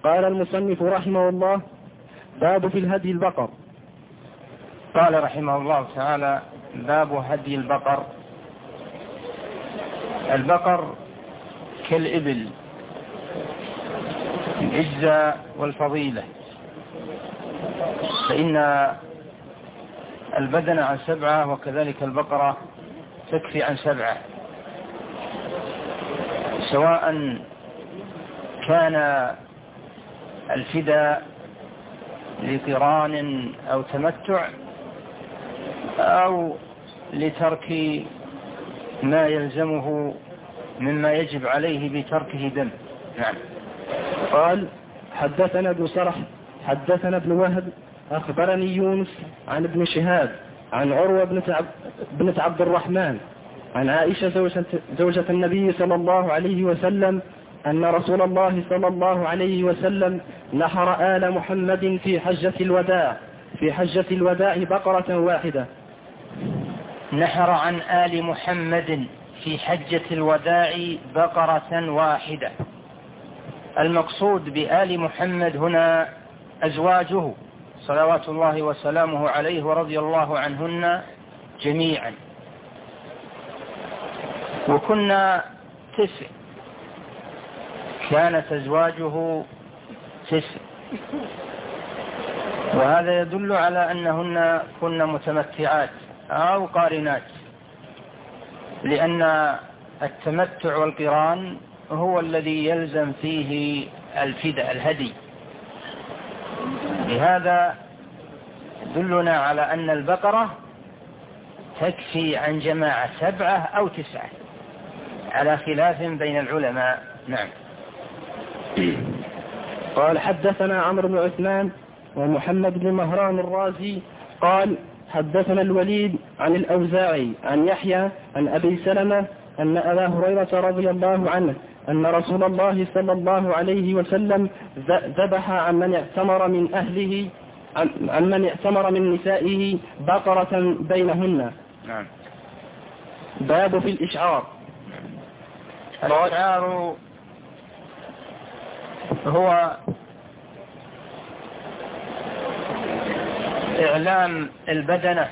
قال المصنف رحمه الله: باب في الهدي البقر. قال رحمه الله تعالى: باب هدي البقر. البقر كالإبل العزة والفضيلة، فإن البدن عن 7 وكذلك البقرة تكفي عن 7، سواء كان الفداء لقران أو تمتع أو لترك ما يلزمه مما يجب عليه بتركه دم. نعم. قال: حدثنا ابن سرح حدثنا ابن وهب أخبرني يونس عن ابن شهاب عن عروة بنت عبد الرحمن عن عائشة زوجة النبي صلى الله عليه وسلم أن رسول الله صلى الله عليه وسلم نحر آل محمد في حجة الوداع بقرة واحدة. نحر عن آل محمد في حجة الوداع بقرة واحدة. المقصود بآل محمد هنا أزواجه صلوات الله وسلامه عليه ورضي الله عنهن جميعا، وكنا 9، كانت أزواجه 9، وهذا يدل على أنهن كن متمتعات أو قارنات، لأن التمتع والقران هو الذي يلزم فيه الفداء الهدي. لهذا يدلنا على أن البقرة تكفي عن جماعة 7 أو 9 على خلاف بين العلماء. نعم. قال: حدثنا عمرو بن عثمان ومحمد بن مهران الرازي قال: حدثنا الوليد عن الأوزاعي عن يحيى عن أبي سلمة أن أبا هريرة رضي الله عنه أن رسول الله صلى الله عليه وسلم ذبح عن من اعتمر من أهله عن من اعتمر من نسائه بقرة بينهن. نعم. باب في الإشعار. الإشعار هو إعلام البدنة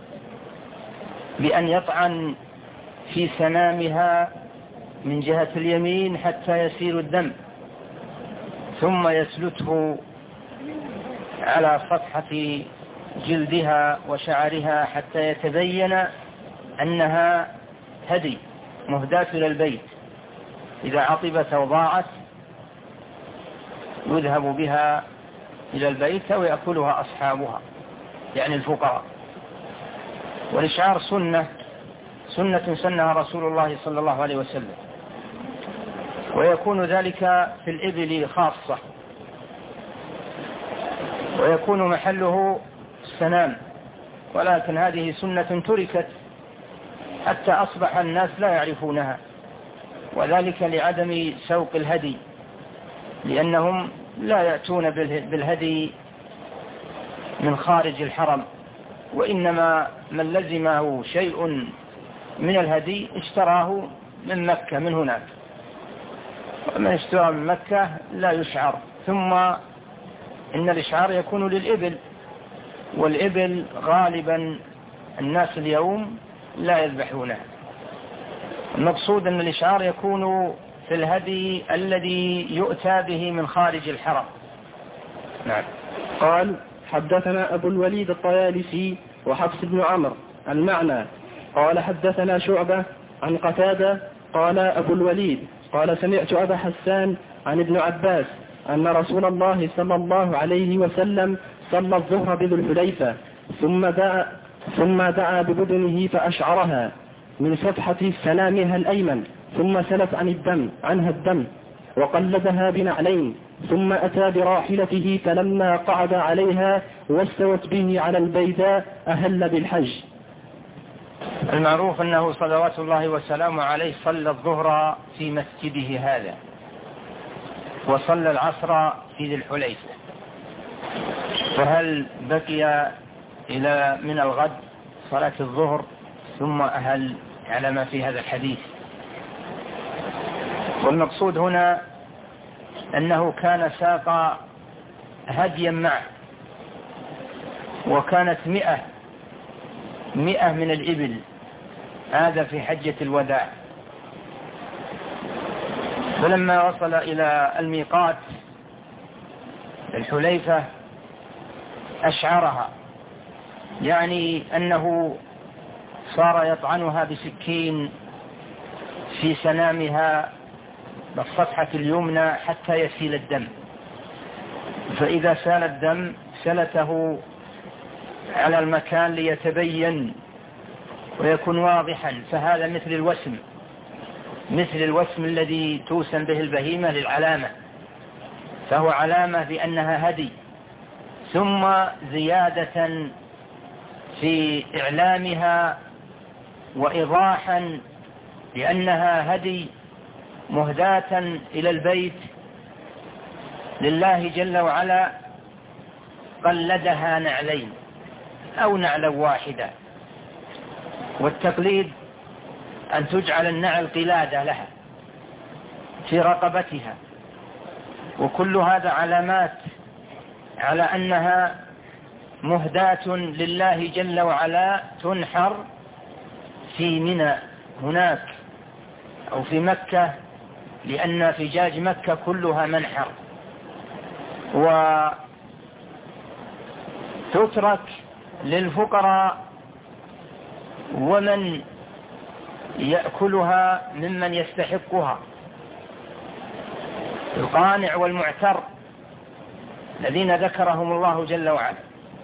بأن يطعن في سنامها من جهة اليمين حتى يسيل الدم، ثم يسلته على صفحة جلدها وشعرها حتى يتبين أنها هدي مهداة إلى البيت. إذا عطبت أو ضاعت يذهب بها إلى البيت ويأكلها أصحابها، يعني الفقراء. والإشعار سنة سنها رسول الله صلى الله عليه وسلم، ويكون ذلك في الإبل خاصة، ويكون محله السنام، ولكن هذه سنة تركت حتى أصبح الناس لا يعرفونها، وذلك لعدم سوق الهدي، لأنهم لا يأتون بالهدي من خارج الحرم، وإنما من لزمه شيء من الهدي اشتراه من مكة من هناك، ومن اشترى من مكة لا يشعر. ثم إن الإشعار يكون للإبل، والإبل غالبا الناس اليوم لا يذبحونها. المقصود أن الإشعار يكون في الهدي الذي يؤتى به من خارج الحرم. نعم. قال: حدثنا أبو الوليد الطيالسي وحفص بن عمرو المعنى. قال: حدثنا شعبة عن قتادة قال أبو الوليد قال: سمعت أبا حسان عن ابن عباس أن رسول الله صلى الله عليه وسلم صلى الظهر بذو الحليفة ثم دعا ببدنه فأشعرها من صفحة سنامها الأيمن، ثم سلت عنها الدم وقلدها بنعلين، ثم أتى براحلته فلما قعد عليها واستوت به على البيداء أهل بالحج. المعروف أنه صلوات الله وسلامه عليه صلى الظهر في مسجده هذا، وصلى العصر في ذي الحليفة، فهل بقي إلى من الغد صلاة الظهر ثم أهل على ما في هذا الحديث؟ والمقصود هنا أنه كان ساق هديا معه، وكانت 100 من الإبل، هذا في حجة الوداع. فلما وصل إلى الميقات الحليفة أشعرها، يعني أنه صار يطعنها بسكين في سنامها بالصفحة اليمنى حتى يسيل الدم، فإذا سال الدم سلته على المكان ليتبين ويكون واضحا، فهذا مثل الوسم الذي توسم به البهيمة للعلامة، فهو علامة بأنها هدي. ثم زيادة في إعلامها وإيضاحا لأنها هدي مهداة إلى البيت لله جل وعلا، قلدها نعلين أو نعلا واحدة، والتقليد أن تجعل النعل قلادة لها في رقبتها، وكل هذا علامات على أنها مهداة لله جل وعلا، تنحر في منى هناك أو في مكة، لأن فجاج مكة كلها منحر، وتترك للفقراء ومن يأكلها ممن يستحقها، القانع والمعتر الذين ذكرهم الله جل وعلا.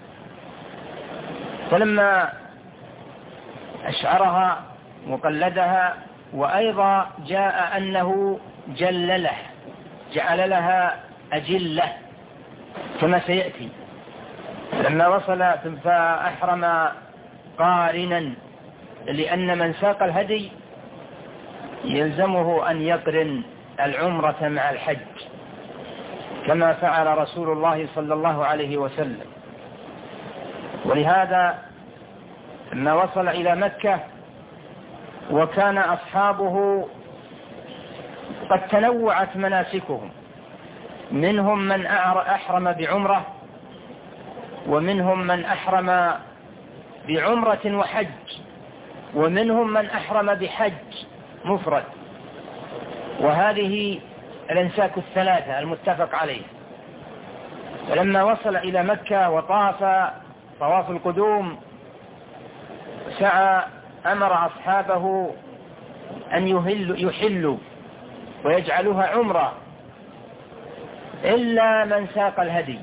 فلما أشعرها وقلدها، وأيضا جاء أنه جعل لها أجلة كما سيأتي. لما وصل فأحرم قارنا، لأن من ساق الهدي يلزمه أن يقرن العمرة مع الحج كما فعل رسول الله صلى الله عليه وسلم. ولهذا لما وصل إلى مكة وكان أصحابه قد تنوعت مناسكهم، منهم من أحرم بعمرة، ومنهم من أحرم بعمرة وحج، ومنهم من أحرم بحج مفرد، وهذه الأنساك الثلاثة المتفق عليه. فلما وصل إلى مكة وطاف طواف القدوم أمر أصحابه أن يحلوا ويجعلوها عمرة إلا من ساق الهدي.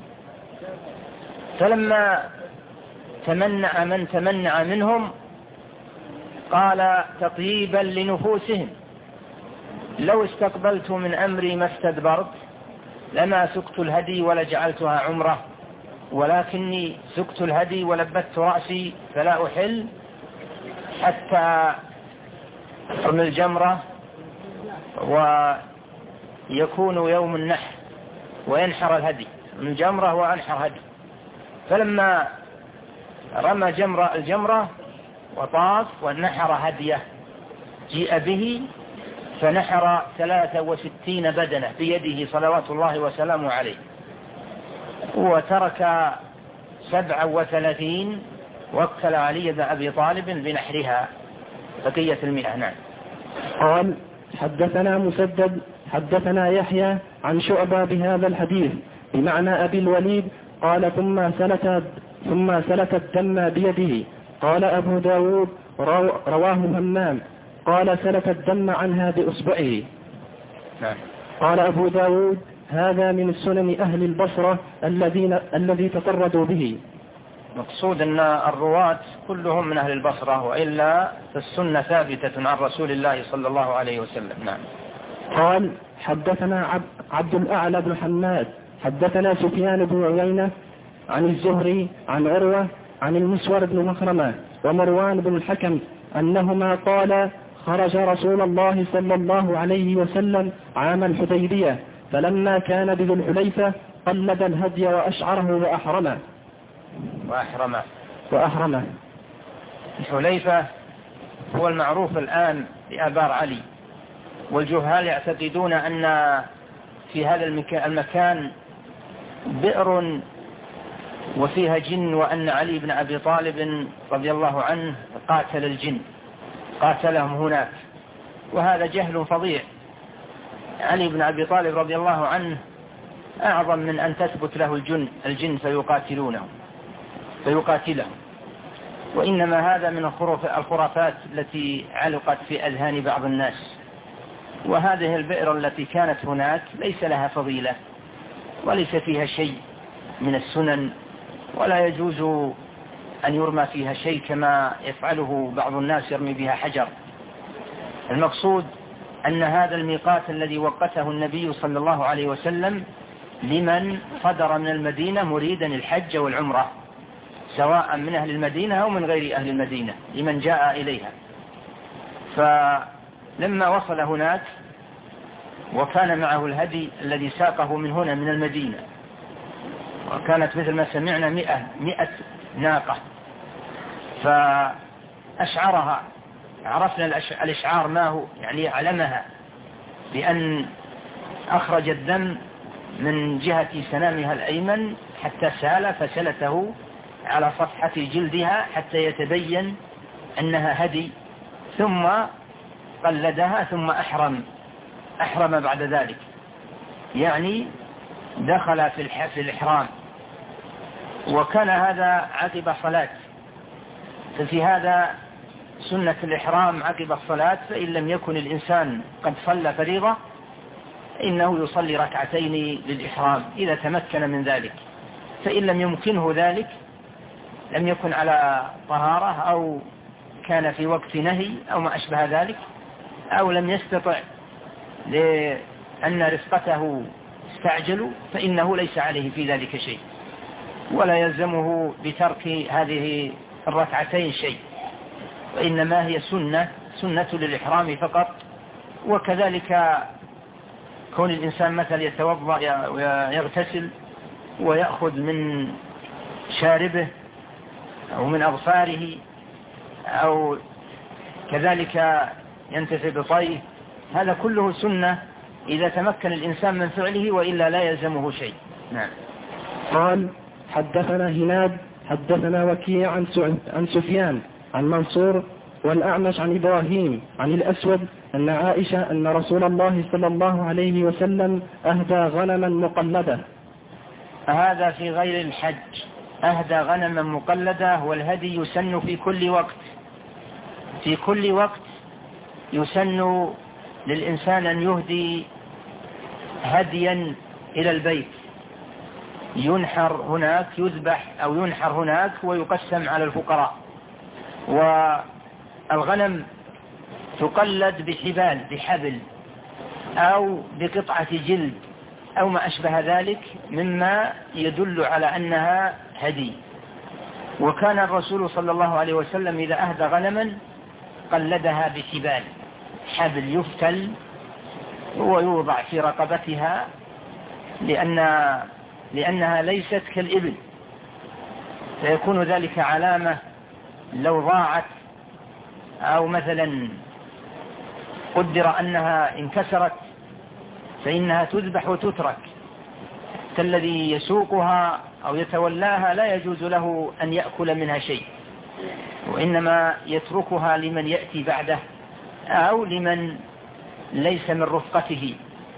فلما تمنع من تمنع منهم قال تطيبا لنفوسهم: لو استقبلت من أمري ما استدبرت لما سقت الهدي ولجعلتها عمرة، ولكني سقت الهدي ولبت رأسي فلا أحل حتى أرمي الجمرة ويكون يوم النحر وينحر الهدي من الجمرة وأنحر هدي. فلما رمى الجمرة وطاف ونحر هديه جيء به فنحر 63 بدنة بيده صلوات الله وسلامه عليه، وترك 37 وكل علي بن أبي طالب بنحرها بقية 100. نعم. قال: حدثنا مسدد حدثنا يحيى عن شعبة بهذا الحديث بمعنى أبي الوليد قال: ثم سلت الدم بيده. قال أبو داود رواه همام قال: سلت الدم عنها بإصبعه. نعم. قال أبو داود: هذا من سنن أهل البصرة الذي تطردوا به. مقصود أن الرواة كلهم من أهل البصرة، وإلا فالسنة ثابتة عن رسول الله صلى الله عليه وسلم. نعم. قال: حدثنا عبد الأعلى بن حماد حدثنا سفيان بن عيينة عن الزهري عن عروة عن المسور بن مخرمة ومروان بن الحكم أنهما قال: خرج رسول الله صلى الله عليه وسلم عام الحديبية، فلما كان بذي الحليفة قلد الهدي وأشعره وأحرمه. الحليفة هو المعروف الآن بآبار علي، والجهال يعتقدون أن في هذا المكان بئر وفيها جن، وأن علي بن أبي طالب رضي الله عنه قاتل الجن، قاتلهم هناك، وهذا جهل فظيع. علي بن أبي طالب رضي الله عنه أعظم من أن تثبت له الجن فيقاتلهم، وإنما هذا من الخرافات التي علقت في أذهان بعض الناس. وهذه البئر التي كانت هناك ليس لها فضيلة وليس فيها شيء من السنن، ولا يجوز أن يرمى فيها شيء كما يفعله بعض الناس، يرمي بها حجر. المقصود أن هذا الميقات الذي وقته النبي صلى الله عليه وسلم لمن صدر من المدينة مريدا الحج والعمرة، سواء من أهل المدينة أو من غير أهل المدينة، لمن جاء إليها. فلما وصل هناك وكان معه الهدي الذي ساقه من هنا من المدينة، وكانت مثل ما سمعنا 100 ناقة، فأشعرها. عرفنا الإشعار ما هو، يعني علمها بأن أخرج الدم من جهة سنامها الأيمن حتى سال، فسلته على صفحة جلدها حتى يتبين أنها هدي، ثم قلدها ثم أحرم بعد ذلك، يعني دخل في الإحرام. وكان هذا عقب صلاة، ففي هذا سنة الإحرام عقب الصلاة، فإن لم يكن الإنسان قد صلى فريضة إنه يصلي ركعتين للإحرام إذا تمكن من ذلك. فإن لم يمكنه ذلك، لم يكن على طهارة أو كان في وقت نهي أو ما أشبه ذلك، أو لم يستطع لأن رفقته استعجلوا، فإنه ليس عليه في ذلك شيء، ولا يلزمه بترك هذه الركعتين شيء، وإنما هي سنة للإحرام فقط. وكذلك كون الإنسان مثل يتوضأ ويغتسل ويأخذ من شاربه أو من أظفاره، أو كذلك ينتفع بطيه، هذا كله سنة إذا تمكن الإنسان من فعله، وإلا لا يلزمه شيء. نعم. قال: حدثنا هناد حدثنا وكيع عن سفيان عن منصور والأعمش عن إبراهيم عن الأسود أن عائشة أن رسول الله صلى الله عليه وسلم أهدى غنما مقلدة. هذا في غير الحج، أهدى غنما مقلدة. والهدي يسن في كل وقت، في كل وقت يسن للإنسان أن يهدي هديا إلى البيت، ينحر هناك، يذبح أو ينحر هناك ويقسم على الفقراء. والغنم تقلد بحبل أو بقطعة جلد أو ما أشبه ذلك مما يدل على أنها هدي. وكان الرسول صلى الله عليه وسلم إذا أهدى غنما قلدها بحبال، حبل يفتل ويوضع في رقبتها، لأنها ليست كالإبل، فيكون ذلك علامة لو ضاعت أو مثلا قدر أنها انكسرت فإنها تذبح وتترك، كالذي يسوقها أو يتولاها لا يجوز له أن يأكل منها شيء، وإنما يتركها لمن يأتي بعده أو لمن ليس من رفقته،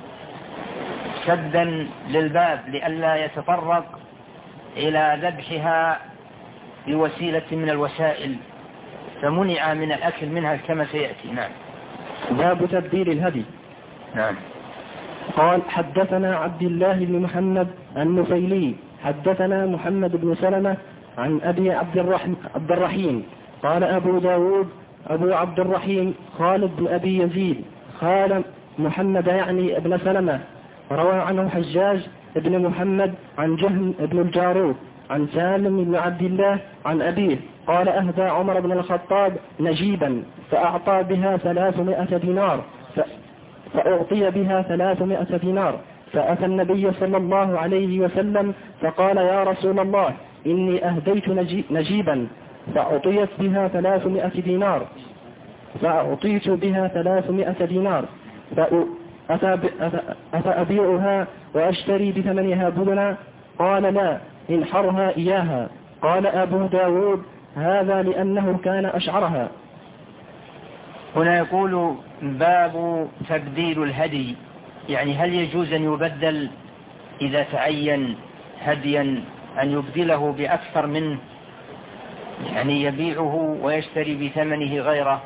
سدا للباب لئلا يتطرق إلى ذبحها بوسيلة من الوسائل، فمنع من الأكل منها كما سيأتي. نعم. باب تبديل الهدي. نعم. قال: حدثنا عبد الله بن محمد النفيلي حدثنا محمد بن سلمة عن أبي عبد الرحيم قال أبو داود أبو عبد الرحيم خالد بن أبي يزيد خال محمد يعني ابن سلمة، روى عنه حجاج ابن محمد عن جهم ابن الجارود عن سالم بن عبد الله عن أبيه قال: أهدى عمر بن الخطاب نجيبا فأعطى بها 300 دينار فأعطي بها 300 دينار، فأتى النبي صلى الله عليه وسلم فقال: يا رسول الله إني أهديت نجيبا فأعطيت بها 300 دينار أفأبيعها وأشتري بثمنها بدنا؟ قال لا، انحرها إياها. قال أبو داود هذا لأنه كان أشعرها. هنا يقول باب تبديل الهدي، يعني هل يجوز أن يبدل إذا تعين هديا أن يبدله بأكثر منه، يعني يبيعه ويشتري بثمنه غيره؟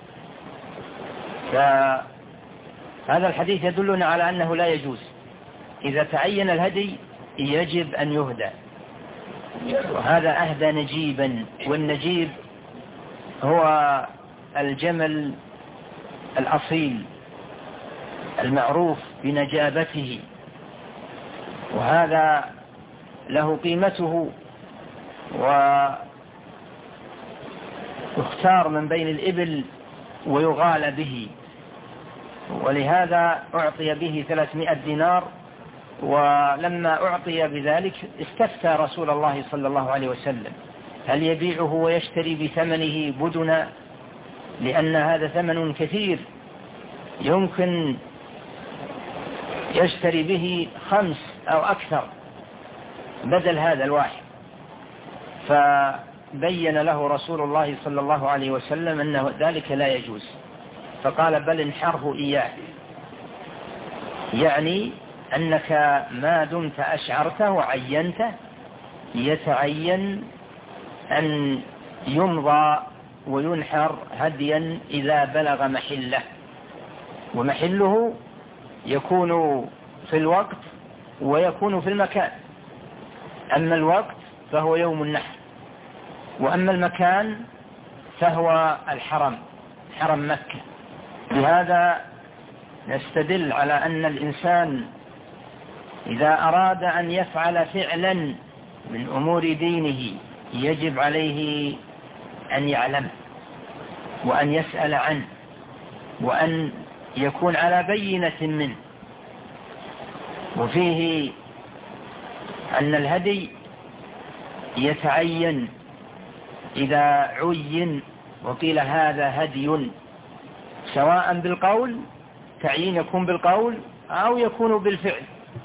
فهذا الحديث يدلنا على أنه لا يجوز. إذا تعين الهدي يجب أن يهدى، وهذا أهدى نجيبا، والنجيب هو الجمل الأصيل المعروف بنجابته، وهذا له قيمته، ويختار من بين الإبل ويغال به، ولهذا أعطي به 300 دينار. ولما أعطي بذلك استفتى رسول الله صلى الله عليه وسلم هل يبيعه ويشتري بثمنه بدنا، لأن هذا ثمن كثير يمكن يشتري به 5 أو أكثر بدل هذا الواحد. فبين له رسول الله صلى الله عليه وسلم أن ذلك لا يجوز، فقال بل انحره إياه، يعني أنك ما دمت أشعرته وعينته يتعين أن يمضى وينحر هديا إذا بلغ محله، ومحله يكون في الوقت ويكون في المكان. أما الوقت فهو يوم النحر، وأما المكان فهو الحرم، حرم مكة. بهذا نستدل على أن الإنسان إذا أراد أن يفعل فعلا من أمور دينه يجب عليه أن يعلم وأن يسأل عنه وأن يكون على بينة منه. وفيه أن الهدي يتعين إذا عين وقيل هذا هدي، سواء بالقول، تعيين يكون بالقول أو يكون بالفعل.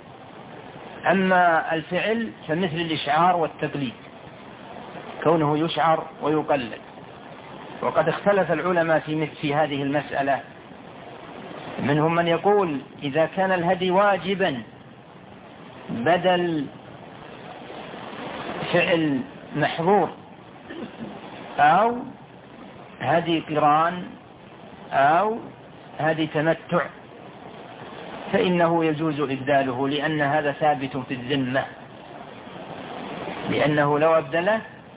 أما الفعل فمثل الإشعار والتقليد، كونه يشعر ويقلد. وقد اختلف العلماء في هذه المسألة، منهم من يقول إذا كان الهدي واجبا بدل فعل محظور أو هدي قران أو هدي تمتع فإنه يجوز إبداله، لأن هذا ثابت في الذمة، لأنه لو أبدله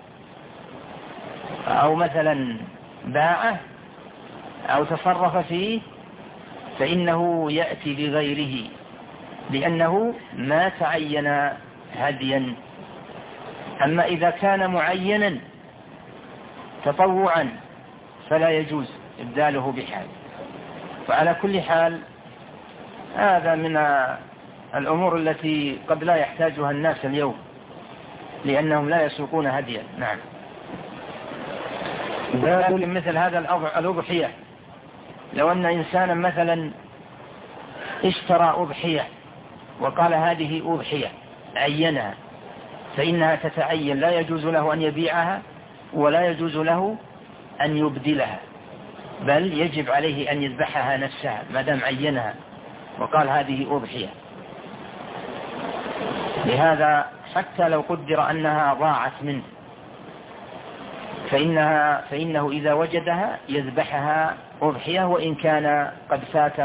أو مثلا باعه أو تصرف فيه فإنه يأتي بغيره، لأنه ما تعين هديا. أما إذا كان معينا تطوعا فلا يجوز إبداله بحال. وعلى كل حال هذا من الأمور التي قد لا يحتاجها الناس اليوم، لأنهم لا يسوقون هديا. نعم. لكن مثل هذا الأضحية، لو أن إنسانا مثلا اشترى أضحية وقال هذه أضحية عينها، فإنها تتعين، لا يجوز له أن يبيعها ولا يجوز له أن يبدلها، بل يجب عليه أن يذبحها نفسها ما دام عينها وقال هذه أضحية. لهذا حتى لو قدر أنها ضاعت منه فإنه إذا وجدها يذبحها أضحية، وإن كان قد فات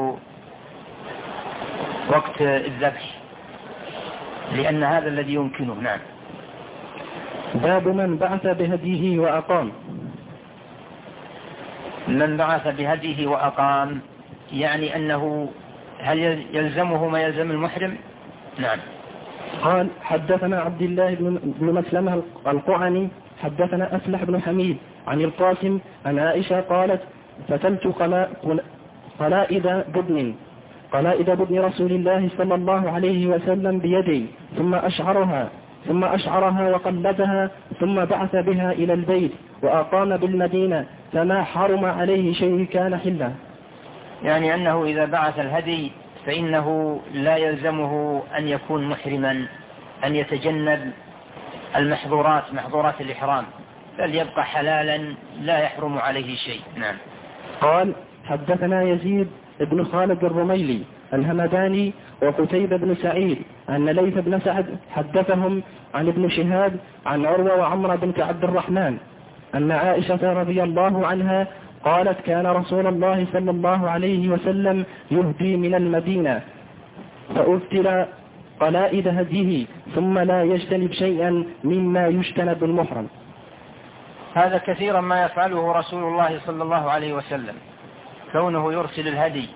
وقت الذبح، لأن هذا الذي يمكنه. نعم. باب من بعث بهديه وأقام. من بعث بهديه وأقام يعني أنه هل يلزمه ما يلزم المحرم؟ نعم. قال حدثنا عبد الله بن مسلمة القعني حدثنا أفلح بن حميد عن القاسم عن عائشة قالت فتلت قلائد بدن رسول الله صلى الله عليه وسلم بيدي ثم أشعرها وقلدها ثم بعث بها إلى البيت وأقام بالمدينة، فما حرم عليه شيء كان حلا. يعني أنه إذا بعث الهدي فإنه لا يلزمه أن يكون محرما، أن يتجنب المحظورات، محظورات الإحرام، بل يبقى حلالا لا يحرم عليه شيء. نعم. قال حدثنا يزيد بن خالد الرميلي الهمداني وقتيبة بن سعيد أن ليث بن سعد حدثهم عن ابن شهاب عن عروة وعمرة بنت عبد الرحمن أن عائشة رضي الله عنها قالت كان رسول الله صلى الله عليه وسلم يهدي من المدينة فأبتل قلائد هديه ثم لا يجتنب شيئا مما يجتنب المحرم. هذا كثيرا ما يفعله رسول الله صلى الله عليه وسلم، كونه يرسل الهدي،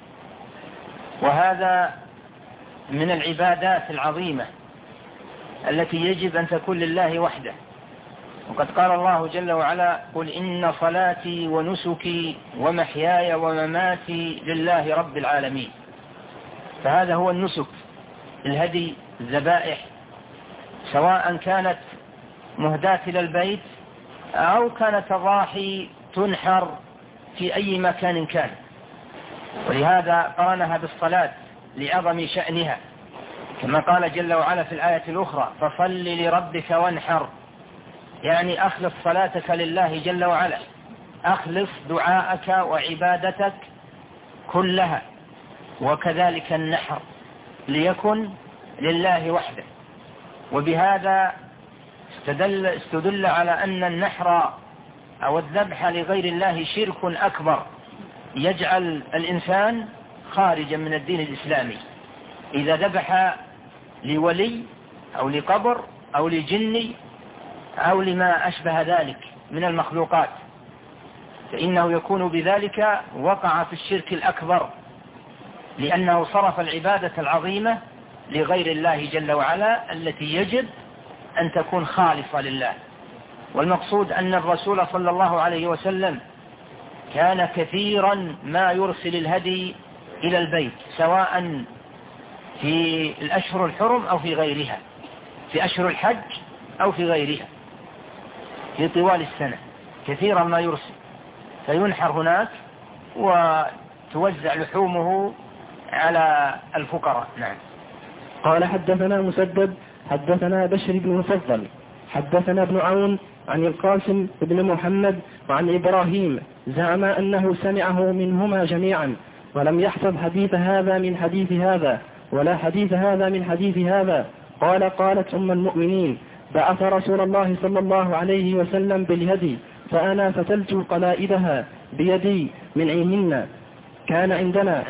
وهذا من العبادات العظيمة التي يجب أن تكون لله وحده. وقد قال الله جل وعلا قل إن صلاتي ونسكي ومحياي ومماتي لله رب العالمين. فهذا هو النسك، الهدي، الذبائح، سواء كانت مهداة إلى البيت أو كانت الضاحي تنحر في أي مكان كان. ولهذا قرنها بالصلاة لعظم شأنها، كما قال جل وعلا في الآية الأخرى فصل لربك وانحر، يعني أخلص صلاتك لله جل وعلا، أخلص دعاءك وعبادتك كلها، وكذلك النحر ليكن لله وحده. وبهذا استدل على أن النحر أو الذبح لغير الله شرك أكبر يجعل الإنسان خارجا من الدين الإسلامي. إذا ذبح لولي أو لقبر أو لجني أو لما أشبه ذلك من المخلوقات فإنه يكون بذلك وقع في الشرك الأكبر، لأنه صرف العبادة العظيمة لغير الله جل وعلا التي يجب أن تكون خالصة لله. والمقصود أن الرسول صلى الله عليه وسلم كان كثيرا ما يرسل الهدي إلى البيت، سواء في الأشهر الحرم أو في غيرها، في أشهر الحج أو في غيرها، في طوال السنة كثيرا ما يرسل، فينحر هناك وتوزع لحومه على الفقراء. نعم. قال حدثنا مسدد حدثنا بشر بن مفضل حدثنا ابن عون عن القاسم بن محمد وعن إبراهيم زعم أنه سمعه منهما جميعا، ولم يحفظ حديث هذا من حديث هذا ولا حديث هذا من حديث هذا. قال قالت أم المؤمنين بعث رسول الله صلى الله عليه وسلم بالهدي فأنا فتلت قلائدها بيدي من عهن كان عندنا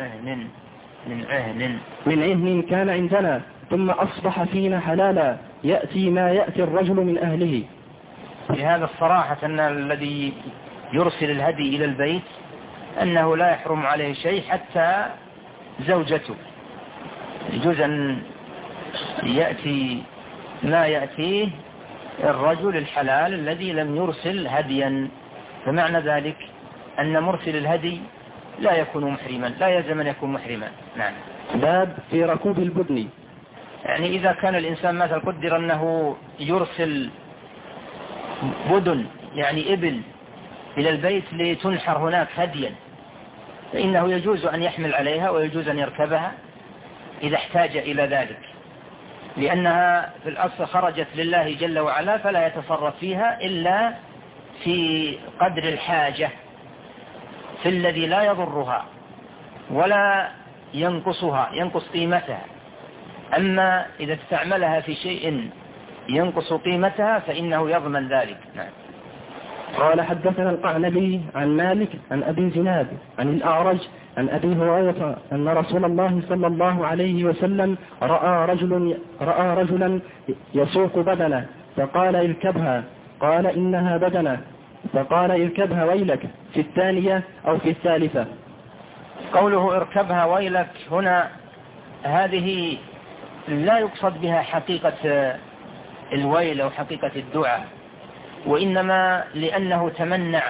من عهن كان عندنا ثم أصبح فينا حلالا يأتي ما يأتي الرجل من أهله. بهذا الصراحة أن الذي يرسل الهدي إلى البيت أنه لا يحرم عليه شيء حتى زوجته، يجوز أن يأتي ما يأتيه الرجل الحلال الذي لم يرسل هديا، فمعنى ذلك أن مرسل الهدي لا يكون محرما، لا يلزم أن يكون محرما. نعم. باب في ركوب البدن، يعني إذا كان الإنسان مثلا قدر أنه يرسل بدن يعني إبل إلى البيت لتنحر هناك هديا، فإنه يجوز أن يحمل عليها ويجوز أن يركبها إذا احتاج إلى ذلك، لأنها في الأصل خرجت لله جل وعلا فلا يتصرف فيها إلا في قدر الحاجة، في الذي لا يضرها ولا ينقصها، ينقص قيمتها. أما إذا استعملها في شيء ينقص قيمتها فإنه يضمن ذلك. نعم. قال حدثنا القعنبي عن مالك عن أبي زناد عن الأعرج عن أبي هريرة أن رسول الله صلى الله عليه وسلم رأى رجلا يسوق بدنه فقال اركبها، قال إنها بدنه، فقال اركبها ويلك في الثانية أو في الثالثة. قوله اركبها ويلك هنا هذه لا يقصد بها حقيقة الويل أو حقيقة الدعاء، وإنما لأنه تمنع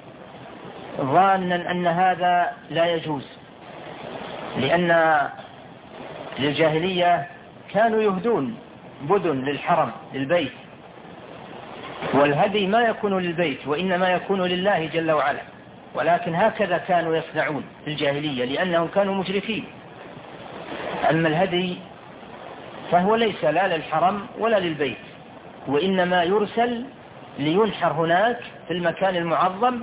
ظانا أن هذا لا يجوز، لأن للجاهلية كانوا يهدون بدن للحرم للبيت، والهدي ما يكون للبيت وإنما يكون لله جل وعلا، ولكن هكذا كانوا يصنعون في الجاهلية لأنهم كانوا مشركين. أما الهدي فهو ليس لا للحرم ولا للبيت، وإنما يرسل لينحر هناك في المكان المعظم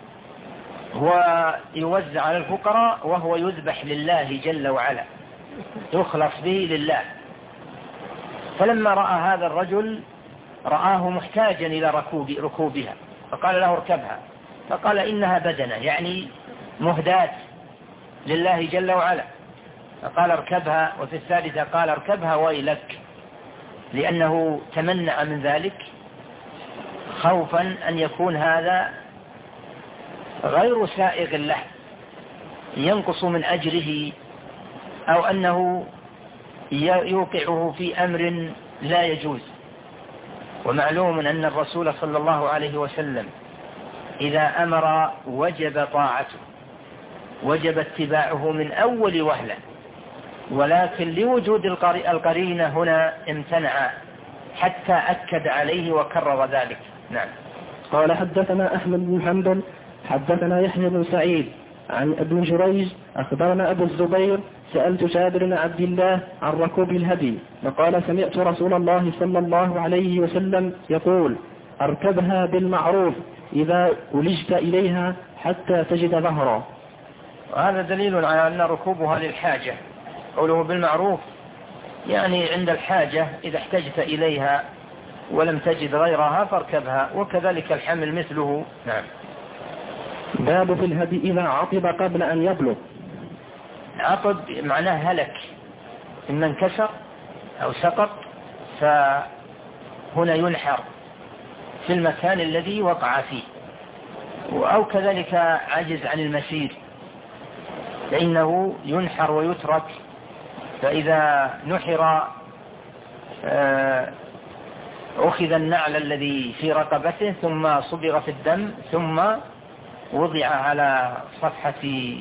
ويوزع على الفقراء، وهو يذبح لله جل وعلا، يخلص به لله. فلما رأى هذا الرجل رآه محتاجا إلى ركوبها، فقال له اركبها، فقال إنها بدنة، يعني مهداة لله جل وعلا، فقال اركبها. وفي الثالثة قال اركبها ويلك، لأنه تمنع من ذلك خوفا أن يكون هذا غير سائغ له ينقص من أجره، أو أنه يوقعه في أمر لا يجوز. ومعلوم أن الرسول صلى الله عليه وسلم إذا أمر وجب طاعته، وجب اتباعه من أول وهلة، ولكن لوجود القرينة هنا امتنع حتى أكد عليه وكرر ذلك. نعم. قال حدثنا أحمد بن حنبل حدثنا يحيى بن سعيد عن ابن جريج أخبرنا أبو الزبير سألت جابر بن عبد الله عن ركوب الهدي فقال سمعت رسول الله صلى الله عليه وسلم يقول أركبها بالمعروف إذا ولجت إليها حتى تجد ظهرا. وهذا دليل على أن ركوبها للحاجة. قوله بالمعروف يعني عند الحاجة، إذا احتجت إليها ولم تجد غيرها فاركبها، وكذلك الحمل مثله. نعم. باب في الهدي إذا عطب قبل أن يبلغ. عطب معناه هلك، إما انكسر أو سقط، فهنا ينحر في المكان الذي وقع فيه، أو كذلك عجز عن المسير فإنه ينحر ويترك. فإذا نحر أخذ النعل الذي في رقبته ثم صبغ في الدم ثم وضع على صفحة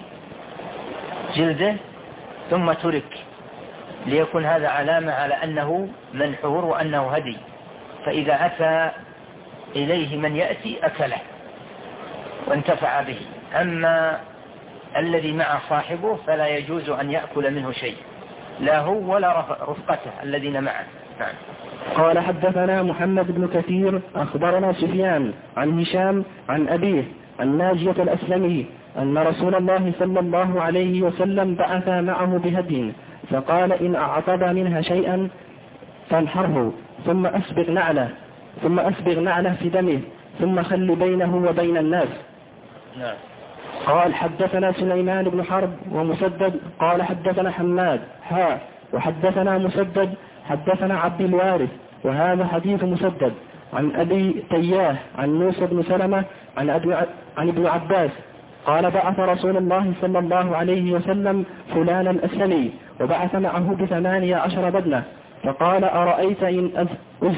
جلده ثم ترك، ليكون هذا علامة على أنه منحور وأنه هدي. فإذا أتى إليه من يأتي أكله وانتفع به. أما الذي مع صاحبه فلا يجوز أن يأكل منه شيء، لا هو ولا رفقته الذين معه. نعم. قال حدثنا محمد بن كثير أخبرنا سفيان عن هشام عن أبيه عن ناجية الأسلمي أن رسول الله صلى الله عليه وسلم بعث معه بهدي فقال إن أعطب منها شيئا فانحره ثم أسبغ نعله في دمه ثم خل بينه وبين الناس. نعم. قال حدثنا سليمان بن حرب ومسدد قال حدثنا حماد وحدثنا مسدد حدثنا عبد الوارث وهذا حديث مسدد عن أبي تياه عن موسى بن سلمة عن ابن عباس قال بعث رسول الله صلى الله عليه وسلم فلانا الأسلمي وبعث معه ب18 بدنة فقال أرأيت إن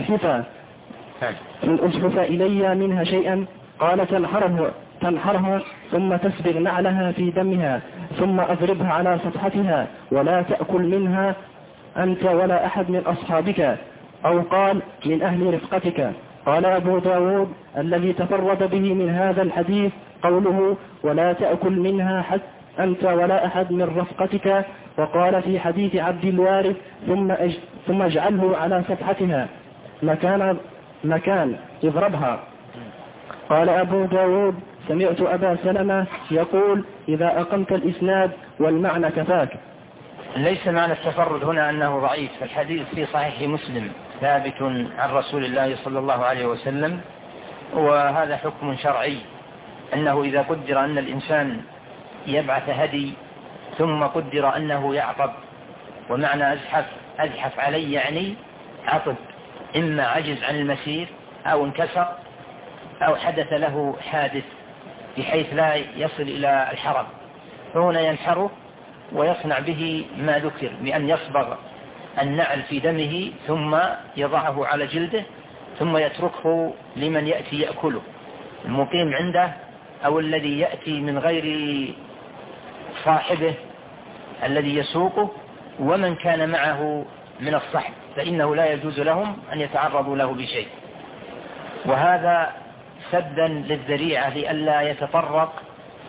أزحف إلي منها شيئا قال تنحرها ثم تسبغ نعلها في دمها ثم أضربها على سطحتها ولا تأكل منها أنت ولا أحد من أصحابك أو قال من أهل رفقتك. قال أبو داود الذي تفرد به من هذا الحديث قوله ولا تأكل منها حتى أنت ولا أحد من رفقتك، وقال في حديث عبد الوارث ثم اجعله على سطحتها مكان اضربها. قال أبو داود سمعت أبا سلمة يقول إذا أقمت الإسناد والمعنى كفاك. ليس معنى التفرد هنا أنه ضعيف، الحديث في صحيح مسلم ثابت عن رسول الله صلى الله عليه وسلم، وهذا حكم شرعي أنه إذا قدر أن الإنسان يبعث هدي ثم قدر أنه يعطب، ومعنى أزحف عليه يعني عطب، إما عجز عن المسير أو انكسر أو حدث له حادث بحيث لا يصل إلى الحرم، فهنا ينحره ويصنع به ما ذكر بأن يصبغ النعل في دمه ثم يضعه على جلده ثم يتركه لمن يأتي يأكله، المقيم عنده أو الذي يأتي من غير صاحبه الذي يسوقه، ومن كان معه من الصحب فإنه لا يجوز لهم أن يتعرضوا له بشيء. وهذا سدا للذريعة لئلا يتطرق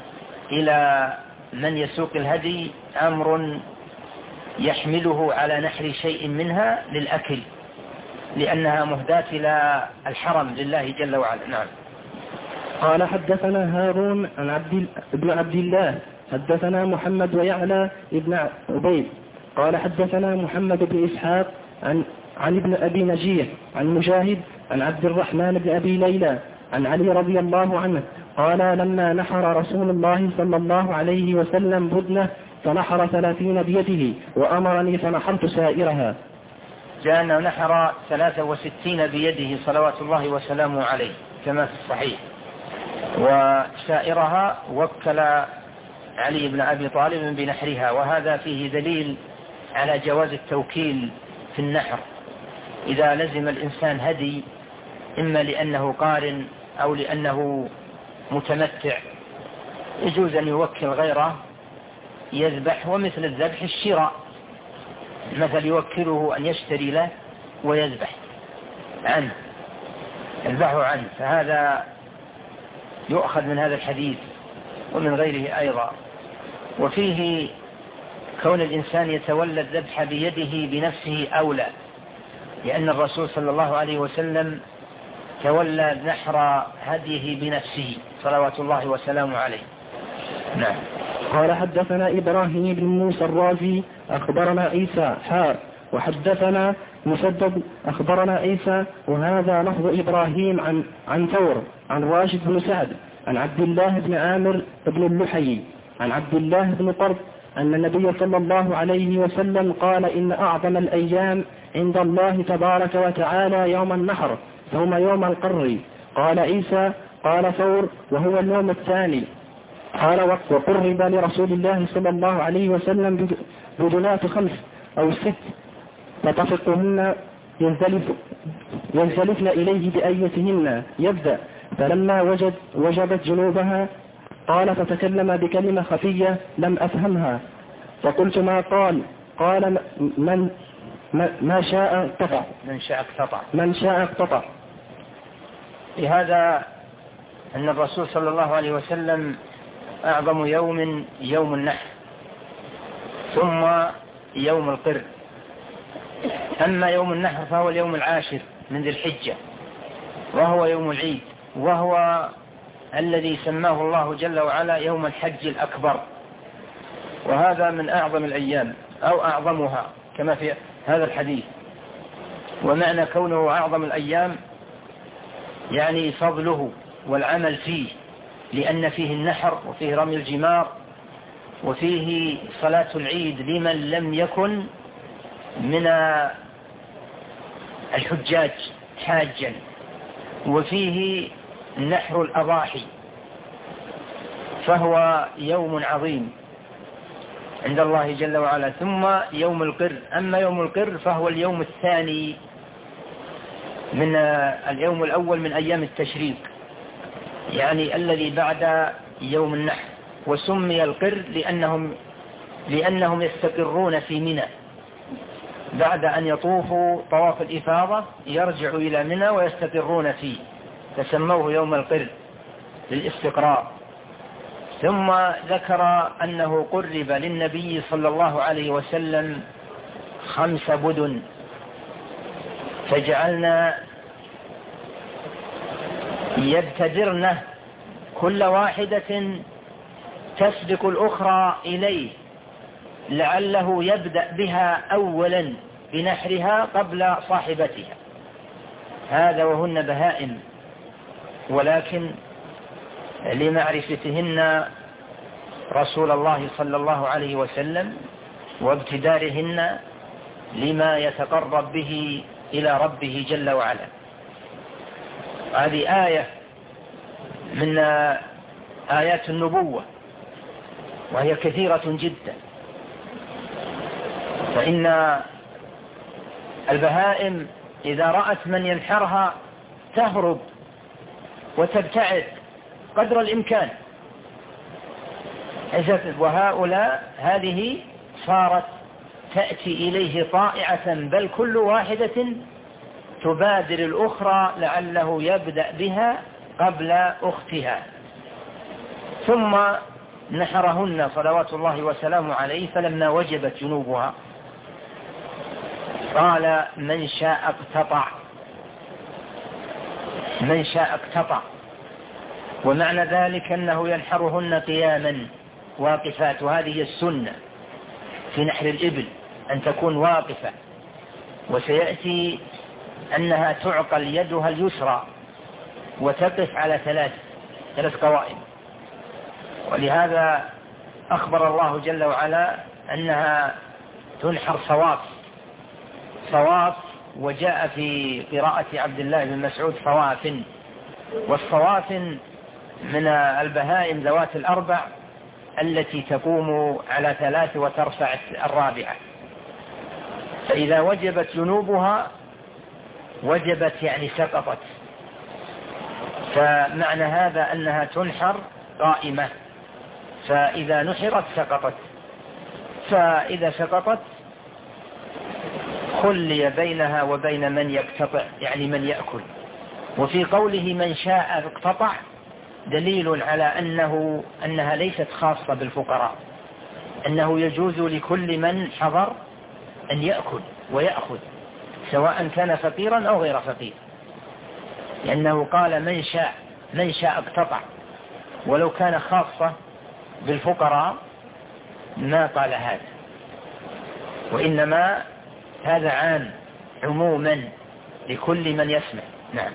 إلى من يسوق الهدي أمر يحمله على نحر شيء منها للأكل، لأنها مهداة إلى الحرم لله جل وعلا. نعم. قال حدثنا هارون بن عبد الله حدثنا محمد ويعلى ابن عبيد قال حدثنا محمد بن إسحاق عن ابن أبي نجيح عن مجاهد عن عبد الرحمن بن أبي ليلى عن علي رضي الله عنه قال لما نحر رسول الله صلى الله عليه وسلم بدنه فنحر 30 بيده وأمرني فنحرت سائرها. جاء أنه نحر 63 بيده صلوات الله وسلامه عليه كما في الصحيح، وسائرها وكل علي بن أبي طالب بنحرها، وهذا فيه دليل على جواز التوكيل في النحر إذا لزم الإنسان هدي، إما لأنه قارن أو لأنه متمتع، يجوز أن يوكل غيره يذبح. ومثل الذبح الشراء، مثل يوكله أن يشتري له ويذبح عنه، يذبحه عنه، فهذا يؤخذ من هذا الحديث ومن غيره أيضا. وفيه كون الإنسان يتولى الذبح بيده بنفسه أولى، لأن الرسول صلى الله عليه وسلم تولى نحر هديه بنفسه صلوات الله وسلامه عليه. نعم. قال حدثنا إبراهيم بن موسى الرازي أخبرنا عيسى وحدثنا مسدد أخبرنا عيسى، وهذا لفظ إبراهيم عن ثور عن راشد بن سعد عن عبد الله بن عامر بن اللحي عن عبد الله بن طرد أن النبي صلى الله عليه وسلم قال إن أعظم الأيام عند الله تبارك وتعالى يوم النحر ثم يوم القر. قال عيسى قال ثور وهو اليوم الثاني. قال وقرب لرسول الله صلى الله عليه وسلم بدنات 5 أو 6 فتفقهن ينزلفن إليه بأيتهن يبدأ، فلما وجبت جنوبها قال فتكلم بكلمة خفية لم أفهمها فقلت ما قال ما شاء اقتطع. من شاء اقتطع. لهذا أن الرسول صلى الله عليه وسلم أعظم يوم النحر ثم يوم القر. أما يوم النحر فهو اليوم 10 من ذي الحجة، وهو يوم العيد، وهو الذي سماه الله جل وعلا يوم الحج الأكبر، وهذا من أعظم الأيام أو أعظمها كما في هذا الحديث. ومعنى كونه أعظم الأيام يعني فضله والعمل فيه، لأن فيه النحر وفيه رمي الجمار وفيه صلاة العيد لمن لم يكن من الحجاج حاجا، وفيه نحر الأضاحي، فهو يوم عظيم عند الله جل وعلا. ثم يوم القر. أما يوم القر فهو اليوم الثاني من اليوم الأول من أيام التشريق، يعني الذي بعد يوم النحر. وسمي القر لأنهم يستقرون في منى بعد أن يطوفوا طواف الإفاضة، يرجعوا إلى منى ويستقرون فيه، فسموه يوم القر للاستقرار. ثم ذكر أنه قرب للنبي صلى الله عليه وسلم 5 بدن، فجعلنا يبتدرن كل واحدة تسبق الأخرى إليه، لعله يبدأ بها أولا بنحرها قبل صاحبتها. هذا وهن بهائم، ولكن لمعرفتهن رسول الله صلى الله عليه وسلم وابتدارهن لما يتقرب به إلى ربه جل وعلا. هذه آية من آيات النبوة، وهي كثيرة جدا. فإن البهائم إذا رأت من ينحرها تهرب وتبتعد قدر الإمكان، وهؤلاء هذه صارت تأتي إليه طائعة، بل كل واحدة تبادر الأخرى لعله يبدأ بها قبل أختها. ثم نحرهن صلوات الله وسلامه عليه، فلما وجبت جنوبها قال من شاء اقتطع، من شاء اقتطع. ومعنى ذلك أنه ينحرهن قياما واقفات، وهذه السنة في نحر الإبل أن تكون واقفة، وسيأتي أنها تعقل يدها اليسرى وتقف على ثلاث قوائم. ولهذا أخبر الله جل وعلا أنها تنحر صواف، وجاء في قراءة عبد الله بن مسعود صواف. والصواف من البهائم ذوات الأربع التي تقوم على 3 وترفع 4. فإذا وجبت جنوبها وجبت يعني سقطت، فمعنى هذا أنها تنحر قائمة، فإذا نحرت سقطت، فإذا سقطت خلي بينها وبين من يقتطع يعني من يأكل. وفي قوله من شاء اقتطع دليل على أنها ليست خاصة بالفقراء، أنه يجوز لكل من حضر أن يأكل ويأخذ سواء كان فقيرا أو غير فقير، لأنه قال من شاء اقتطع، ولو كان خاصة بالفقراء ما قال هذا، وإنما هذا عام عموما لكل من يسمع. نعم.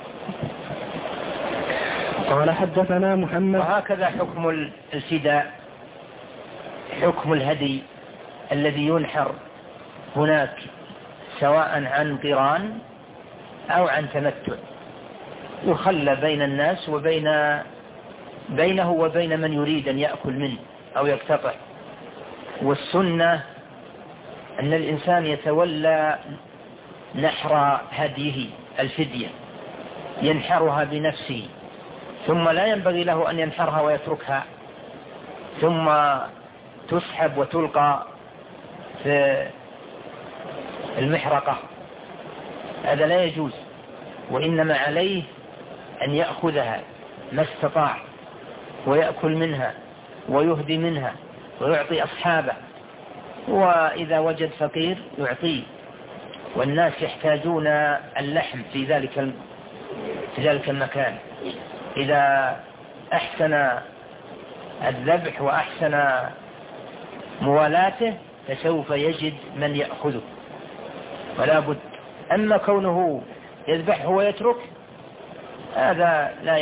قال حدثنا محمد. وهكذا حكم الفداء، حكم الهدي الذي ينحر هناك سواء عن قران أو عن تمتع، يخلى بين الناس بينه وبين من يريد أن يأكل منه أو يقتطع. والسنة أن الإنسان يتولى نحر هديه الفدية، ينحرها بنفسه، ثم لا ينبغي له أن ينحرها ويتركها ثم تسحب وتلقى في المحرقة، هذا لا يجوز، وإنما عليه أن يأخذها ما استطاع ويأكل منها ويهدي منها ويعطي أصحابه، وإذا وجد فقير يعطيه، والناس يحتاجون اللحم في ذلك المكان. إذا أحسن الذبح وأحسن موالاته فسوف يجد من يأخذه، ولا بد. أما كونه يذبحه ويترك هذا لا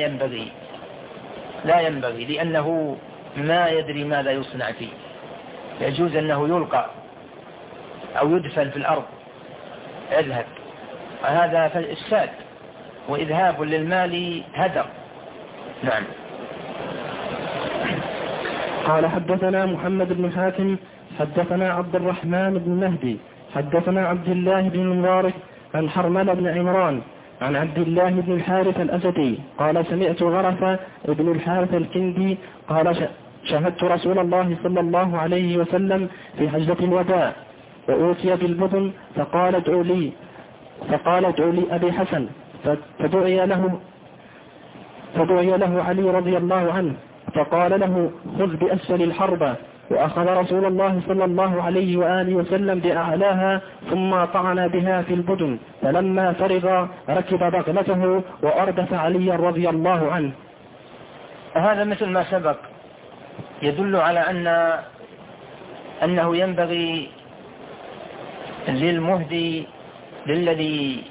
ينبغي لأنه ما يدري ماذا يصنع فيه، يجوز أنه يلقى أو يدفن في الأرض يذهب، وهذا فالإفساد وإذهاب للمال هدر. نعم. قال حدثنا محمد بن حاتم حدثنا عبد الرحمن بن مهدي حدثنا عبد الله بن المبارك عن حرملة بن عمران عن عبد الله بن الحارث الأسدي قال سمعت غرفة بن الحارث الكندي قال شهدت رسول الله صلى الله عليه وسلم في حجة الوداع وأوتي بالبطن فقال ادعوا لي أبي حسن، فدعي له علي رضي الله عنه فقال له خذ بأسفل الحربة، وأخذ رسول الله صلى الله عليه وآله وسلم بأعلاها ثم طعن بها في البدن، فلما فرغ ركب بغلته وأردف علي رضي الله عنه. هذا مثل ما سبق يدل على أنه ينبغي للمهدي للذي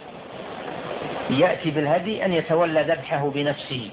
يأتي بالهدي أن يتولى ذبحه بنفسه،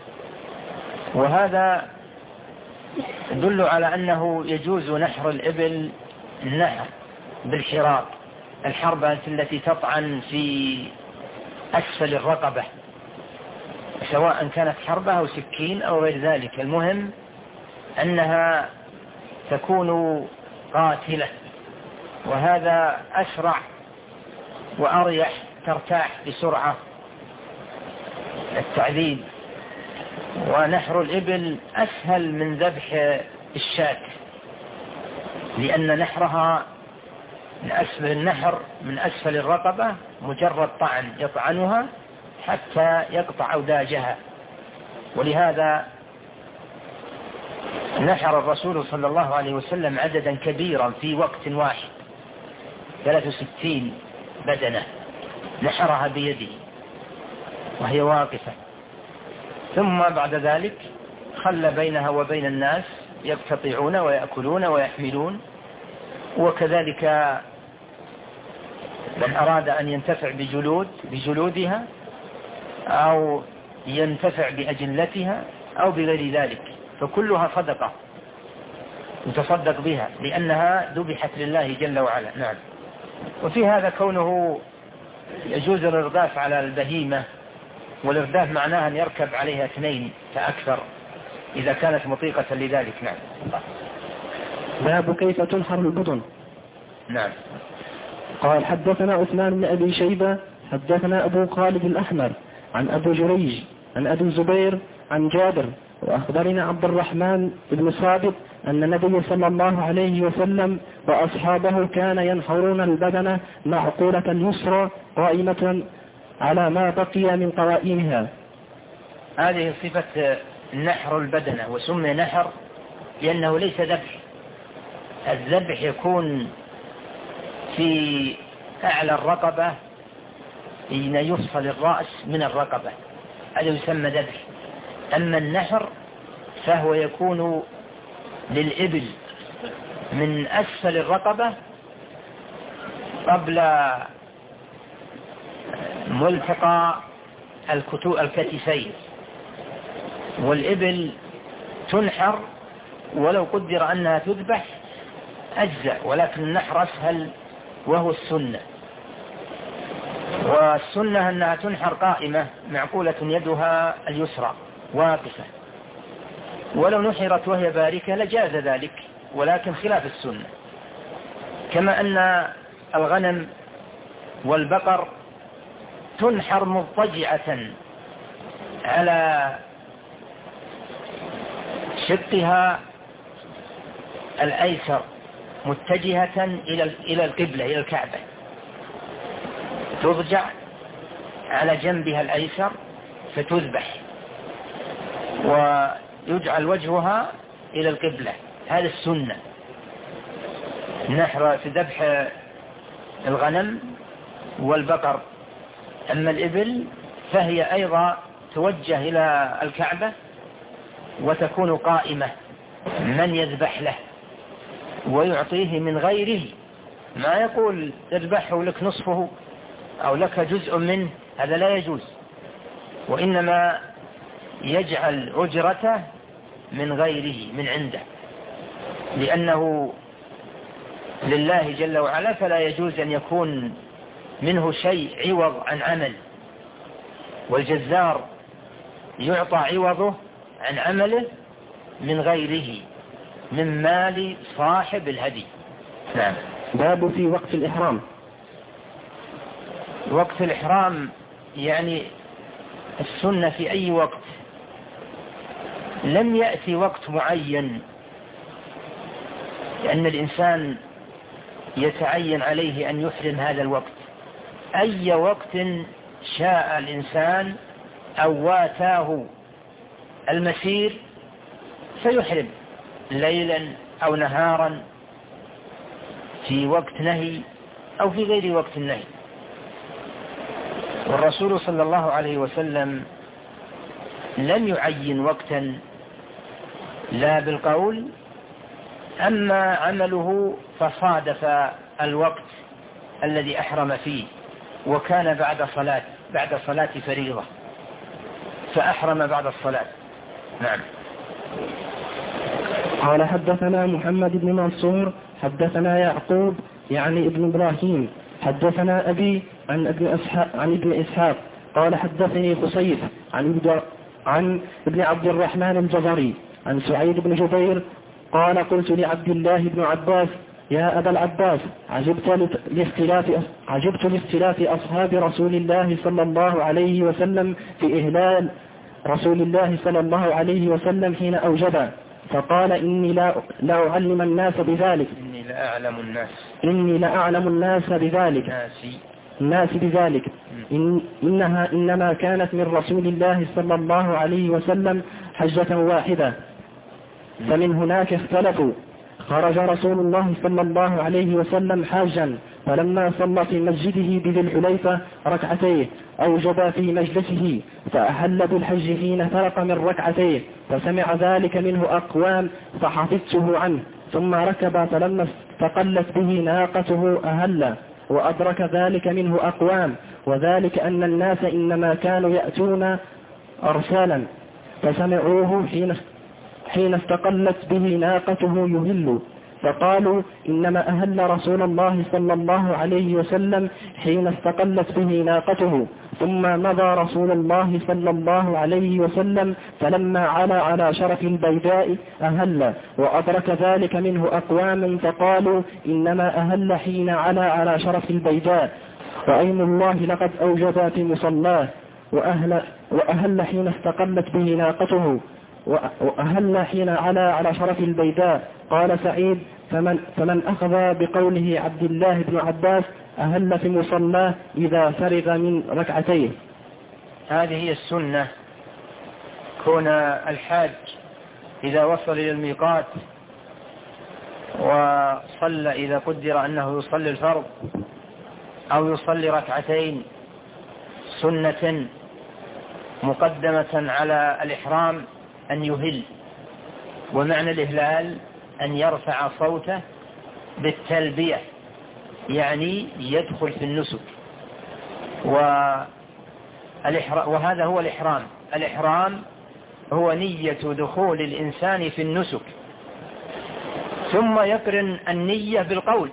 وهذا يدل على أنه يجوز نحر الإبل النحر بالحراق، الحربة التي تطعن في أسفل الرقبة، سواء كانت حربة أو سكين أو غير ذلك، المهم أنها تكون قاتلة، وهذا أسرع وأريح، ترتاح بسرعة التعذيب. ونحر الإبل أسهل من ذبح الشاة، لأن نحرها من أسفل النحر من أسفل الرقبة مجرد طعن يطعنها حتى يقطع أوداجها، ولهذا نحر الرسول صلى الله عليه وسلم عددا كبيرا في وقت واحد، 63 بدنة نحرها بيده وهي واقفة، ثم بعد ذلك خلى بينها وبين الناس يقتطعون ويأكلون ويحملون. وكذلك من أراد أن ينتفع بجلودها أو ينتفع بأجلتها أو بغير ذلك فكلها صدقة يتصدق بها لأنها ذبحت لله جل وعلا. نعم. وفي هذا كونه يجوز الإرداف على البهيمة، والإرداف معناها أن يركب عليها 2 فأكثر إذا كانت مطيقة لذلك. نعم. باب كيف تنحر البطن. نعم. قال حدثنا عثمان بن أبي شيبة حدثنا أبو خالد الأحمر عن أبو جريج عن أبي الزبير عن جابر وأخبرنا عبد الرحمن بن صابت أن النبي صلى الله عليه وسلم وأصحابه كان ينحرون البدنة معقولة اليسرى قائمة على ما بقي من قوائمها. هذه صفة نحر البدنة، وسمي نحر لأنه ليس ذبح. الذبح يكون في أعلى الرقبة حين يفصل الرأس من الرقبة، هذا يسمى ذبح. أما النحر فهو يكون للإبل من أسفل الرقبة قبل ملتقى الكتفين، والإبل تنحر ولو قدر أنها تذبح أجزاء، ولكن النحر أسهل وهو السنة. والسنة أنها تنحر قائمة معقولة يدها اليسرى واقفة، ولو نحرت وهي باركة لجاز ذلك، ولكن خلاف السنة. كما أن الغنم والبقر تنحر مضطجعة على شقها الأيسر متجهة إلى القبلة إلى الكعبة، تضجع على جنبها الأيسر فتذبح ويجعل وجهها إلى القبلة، هذا السنة. نحر في ذبح الغنم والبقر. أما الإبل فهي أيضا توجه إلى الكعبة وتكون قائمة، من يذبح له ويعطيه من غيره، ما يقول اذبحه لك نصفه أو لك جزء منه، هذا لا يجوز، وإنما يجعل أجرته من غيره من عنده، لأنه لله جل وعلا، فلا يجوز أن يكون منه شيء عوض عن عمل، والجزار يعطى عوضه عن عمله من غيره من مال صاحب الهدي. نعم. باب في وقت الإحرام. وقت الإحرام يعني السنة في أي وقت، لم يأتي وقت معين، لأن الإنسان يتعين عليه أن يحرم هذا الوقت، أي وقت شاء الإنسان أو واتاه المسير فيحرم، ليلا أو نهارا، في وقت نهي أو في غير وقت النهي. والرسول صلى الله عليه وسلم لم يعين وقتا لا بالقول، أما عمله فصادف الوقت الذي أحرم فيه، وكان بعد صلاة فريضة، فأحرم بعد الصلاة. نعم. قال حدثنا محمد بن منصور حدثنا يعقوب يعني ابن إبراهيم حدثنا أبي عن ابن إسحاق قال حدثني قصيف عن ابن عبد الرحمن الجزري عن سعيد بن جبير قال قلت لعبد الله بن عباس يا أبا العباس عجبت لاختلاف أصحاب رسول الله صلى الله عليه وسلم في إهلال رسول الله صلى الله عليه وسلم حين أوجب، فقال إني لا أعلم الناس بذلك، إني لأعلم الناس بذلك إنها إنما كانت من رسول الله صلى الله عليه وسلم حجة واحدة. فمن هناك اختلفوا. خرج رسول الله صلى الله عليه وسلم حاجا، فلما صلى في مسجده بذي الحليفة ركعتيه أوجب في مجلسه، فأحل بالحج حين فرق من ركعتيه، فسمع ذلك منه أقوام فحفظته عنه، ثم ركب فلما استقلت به ناقته أهل، وأدرك ذلك منه أقوام، وذلك أن الناس إنما كانوا يأتون أرسالا، فسمعوه حين استقلت به ناقته يهل، فقالوا إنما أهل رسول الله صلى الله عليه وسلم حين استقلت به ناقته، ثم مضى رسول الله صلى الله عليه وسلم فلما علا على شرف البيداء أهل، وأدرك ذلك منه أقوام فقالوا إنما أهل حين علا على شرف البيداء، وأيم الله لقد أوجب في مصلاه، وأهل حين استقلت به ناقته، وأهل حين علا على شرف البيداء. قال سعيد: فمن أخذ بقوله عبد الله بن عباس أهل في مصلاه إذا فرغ من ركعتيه. هذه هي السنة، كون الحاج إذا وصل إلى الميقات وصلى، إذا قدر أنه يصلي الفرض أو يصلي ركعتين سنة مقدمة على الإحرام، أن يهل. ومعنى الإهلال أن يرفع صوته بالتلبية، يعني يدخل في النسك. وهذا هو الإحرام. الإحرام هو نية دخول الإنسان في النسك، ثم يقرن النية بالقول،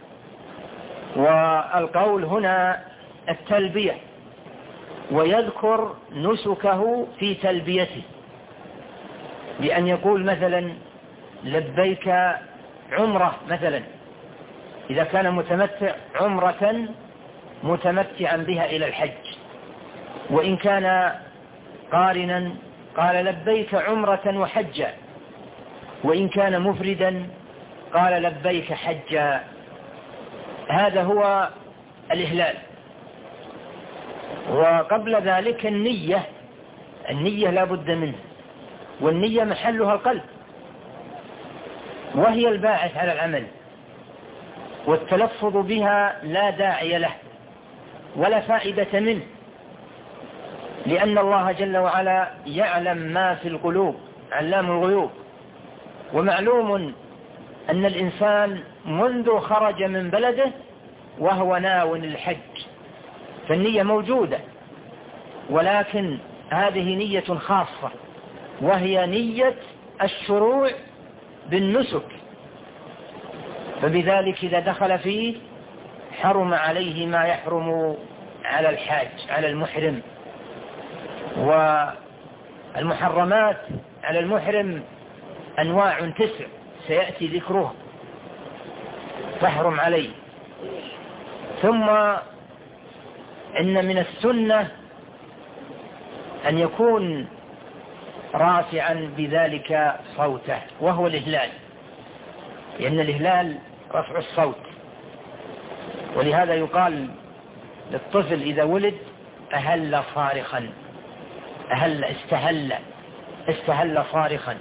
والقول هنا التلبية، ويذكر نسكه في تلبيته، بأن يقول مثلا لبيك عمرة، مثلا إذا كان متمتع عمرة متمتعا بها إلى الحج، وإن كان قارنا قال لبيك عمرة وحجا، وإن كان مفردا قال لبيك حجا. هذا هو الإهلال. وقبل ذلك النية لا بد منها، والنية محلها القلب، وهي الباعث على العمل، والتلفظ بها لا داعي له ولا فائدة منه، لأن الله جل وعلا يعلم ما في القلوب، علام الغيوب. ومعلوم أن الإنسان منذ خرج من بلده وهو ناو الحج، فالنية موجودة، ولكن هذه نية خاصة، وهي نية الشروع بالنسك، فبذلك إذا دخل فيه حرم عليه ما يحرم على الحاج، على المحرم. والمحرمات على المحرم أنواع 9 سيأتي ذكرها تحرم عليه. ثم إن من السنة أن يكون رافعا بذلك صوته، وهو الإهلال، لأن الإهلال رفع الصوت. ولهذا يقال للطفل إذا ولد أهل صارخا، استهل صارخا،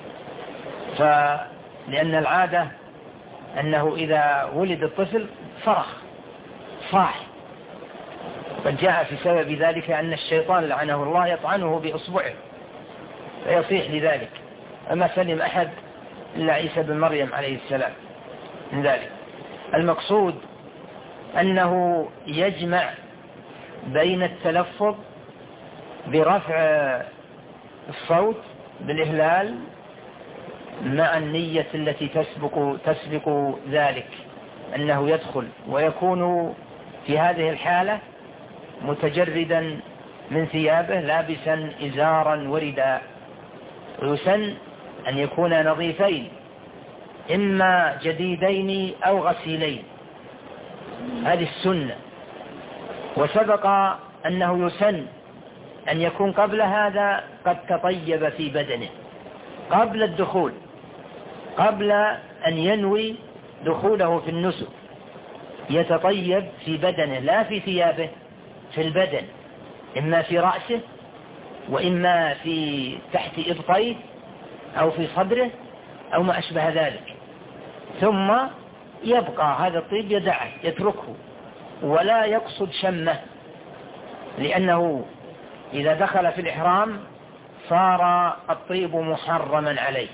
لأن العادة أنه إذا ولد الطفل صاح، فجاء في سبب ذلك أن الشيطان لعنه الله يطعنه بإصبعه فيصيح لذلك، أما سلم أحد إلا عيسى بن مريم عليه السلام من ذلك. المقصود أنه يجمع بين التلفظ برفع الصوت بالإهلال مع النية التي تسبق ذلك، أنه يدخل ويكون في هذه الحالة متجردا من ثيابه لابسا إزارا ورداء، ويسن أن يكون نظيفين، إما جديدين أو غسيلين، هذه السنة. وسبق أنه يسن أن يكون قبل هذا قد تطيب في بدنه قبل الدخول، قبل أن ينوي دخوله في النسك، يتطيب في بدنه لا في ثيابه، في البدن، إما في رأسه، وإما في تحت إبطيه، أو في صدره، أو ما أشبه ذلك، ثم يبقى هذا الطيب يدعه يتركه ولا يقصد شمه، لأنه إذا دخل في الإحرام صار الطيب محرما عليه.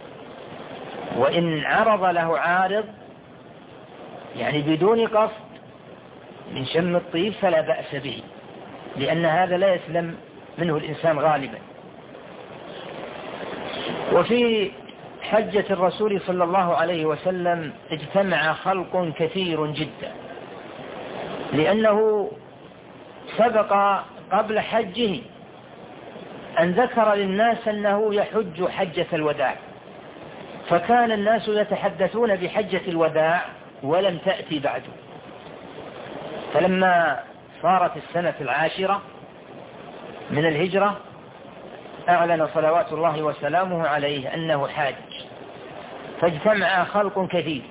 وإن عرض له عارض يعني بدون قصد من شم الطيب فلا بأس به، لأن هذا لا يسلم منه الإنسان غالبا. وفي حجة الرسول صلى الله عليه وسلم اجتمع خلق كثير جدا، لأنه سبق قبل حجه أن ذكر للناس أنه يحج حجة الوداع، فكان الناس يتحدثون بحجة الوداع ولم تأتي بعد. فلما صارت السنة 10 من الهجرة أعلن صلوات الله وسلامه عليه أنه حاج، فاجتمع خلق كثير.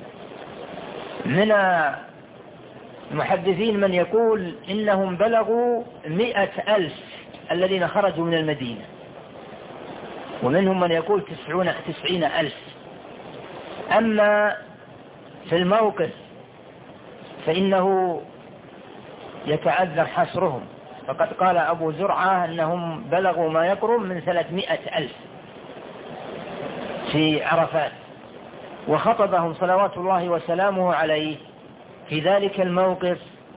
من المحدثين من يقول إنهم بلغوا 100,000 الذين خرجوا من المدينة، ومنهم من يقول 90,000. أما في الموقف فإنه يتعذر حصرهم، فقد قال أبو زرعة أنهم بلغوا ما يقرب من 300,000 في عرفات، وخطبهم صلوات الله وسلامه عليه في ذلك الموقف،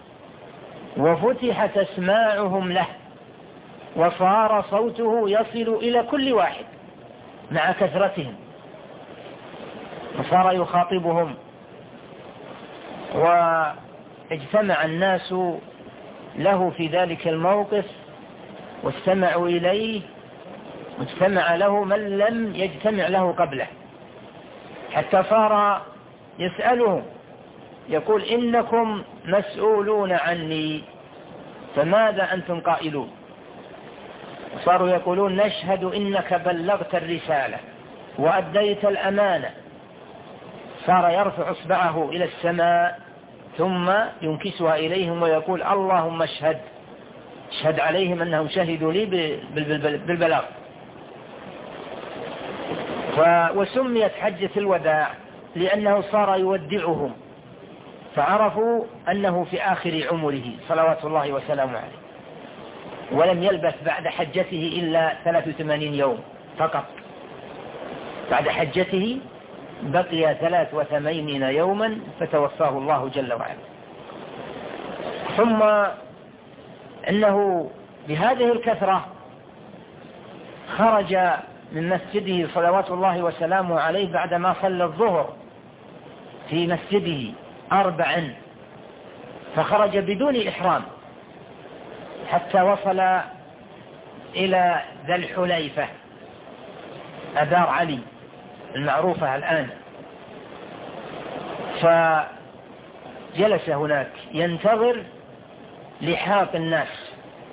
وفتحت أسماعهم له وصار صوته يصل إلى كل واحد مع كثرتهم، وصار يخاطبهم. واجتمع الناس له في ذلك الموقف واستمعوا إليه، واجتمع له من لم يجتمع له قبله، حتى صار يسألهم يقول إنكم مسؤولون عني فماذا أنتم قائلون؟ صاروا يقولون نشهد إنك بلغت الرسالة وأديت الأمانة. صار يرفع إصبعه إلى السماء ثم ينكسها إليهم ويقول اللهم اشهد عليهم أنهم شهدوا لي بالبلاغ. وسميت حجة الوداع لأنه صار يودعهم، فعرفوا أنه في آخر عمره صلوات الله وسلامه عليه، ولم يلبث بعد حجته إلا 83 يوم فقط. بعد حجته بقي 83 يوما فتوفاه الله جل وعلا. ثم أنه بهذه الكثرة خرج من مسجده صلوات الله وسلامه عليه بعدما صلى الظهر في مسجده 4، فخرج بدون إحرام حتى وصل إلى ذا الحليفة أدار علي المعروفة الآن، فجلس هناك ينتظر لحاق الناس،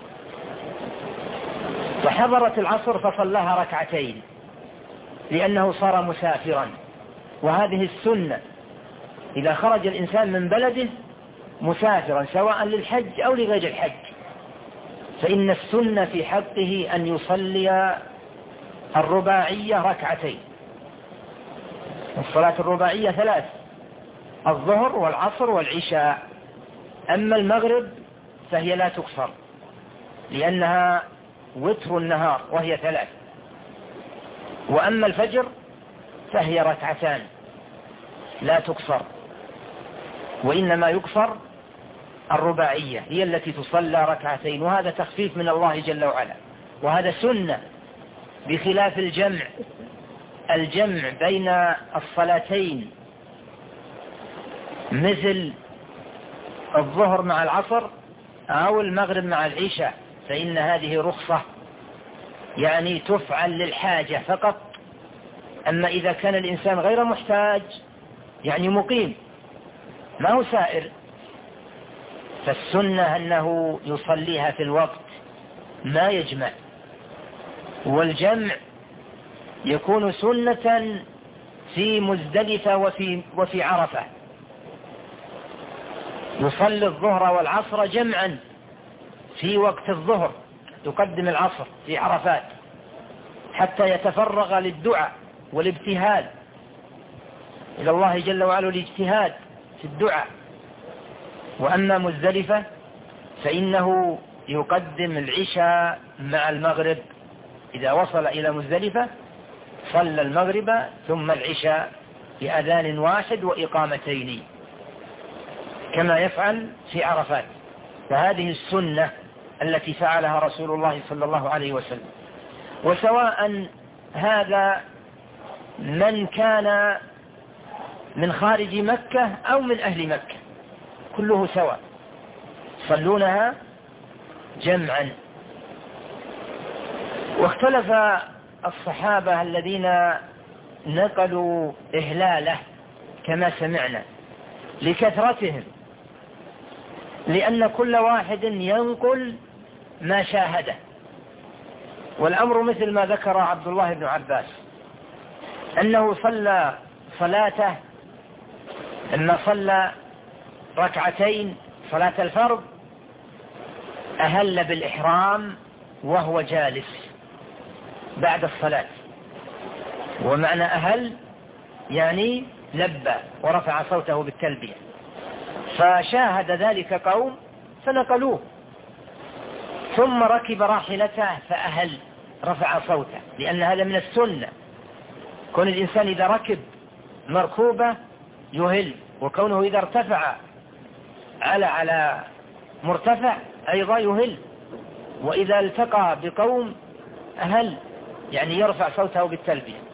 فحضرت العصر فصلىها ركعتين لأنه صار مسافرا. وهذه السنة إذا خرج الإنسان من بلده مسافرا سواء للحج أو لغير الحج، فإن السنة في حقه أن يصلي الرباعية ركعتين. الصلاة الرباعية 3: الظهر والعصر والعشاء. أما المغرب فهي لا تقصر لأنها وتر النهار وهي 3، وأما الفجر فهي 2 لا تقصر، وإنما يقصر الرباعية هي التي تصلى 2، وهذا تخفيف من الله جل وعلا، وهذا سنة بخلاف الجمع بين الصلاتين مثل الظهر مع العصر أو المغرب مع العشاء، فإن هذه رخصة يعني تفعل للحاجة فقط. أما إذا كان الإنسان غير محتاج يعني مقيم ما هو سائر، فالسنة أنه يصليها في الوقت ما يجمع. والجمع يكون سنة في مزدلفة وفي عرفة، يصلي الظهر والعصر جمعا في وقت الظهر، يقدم العصر في عرفات حتى يتفرغ للدعاء والابتهال إلى الله جل وعلا، الاجتهاد في الدعاء. وأما مزدلفة فإنه يقدم العشاء مع المغرب، إذا وصل إلى مزدلفة صلى المغرب ثم العشاء بأذان واحد وإقامتين كما يفعل في عرفات. فهذه السنة التي فعلها رسول الله صلى الله عليه وسلم. وسواء هذا من كان من خارج مكة أو من أهل مكة كله سواء، صلونها جمعا. واختلف الصحابة الذين نقلوا إهلاله كما سمعنا لكثرتهم، لأن كل واحد ينقل ما شاهده. والأمر مثل ما ذكر عبد الله بن عباس أنه صلى صلاته لما صلى ركعتين صلاة الفرض أهل بالإحرام وهو جالس بعد الصلاة. ومعنى أهل يعني لبى ورفع صوته بالتلبية، فشاهد ذلك قوم فنقلوه، ثم ركب راحلته فأهل رفع صوته، لأن هذا من السنة. كون الإنسان إذا ركب مركوبة يهل، وكونه إذا ارتفع على مرتفع أيضا يهل، وإذا التقى بقوم أهل يعني يرفع صوته بالتلبية.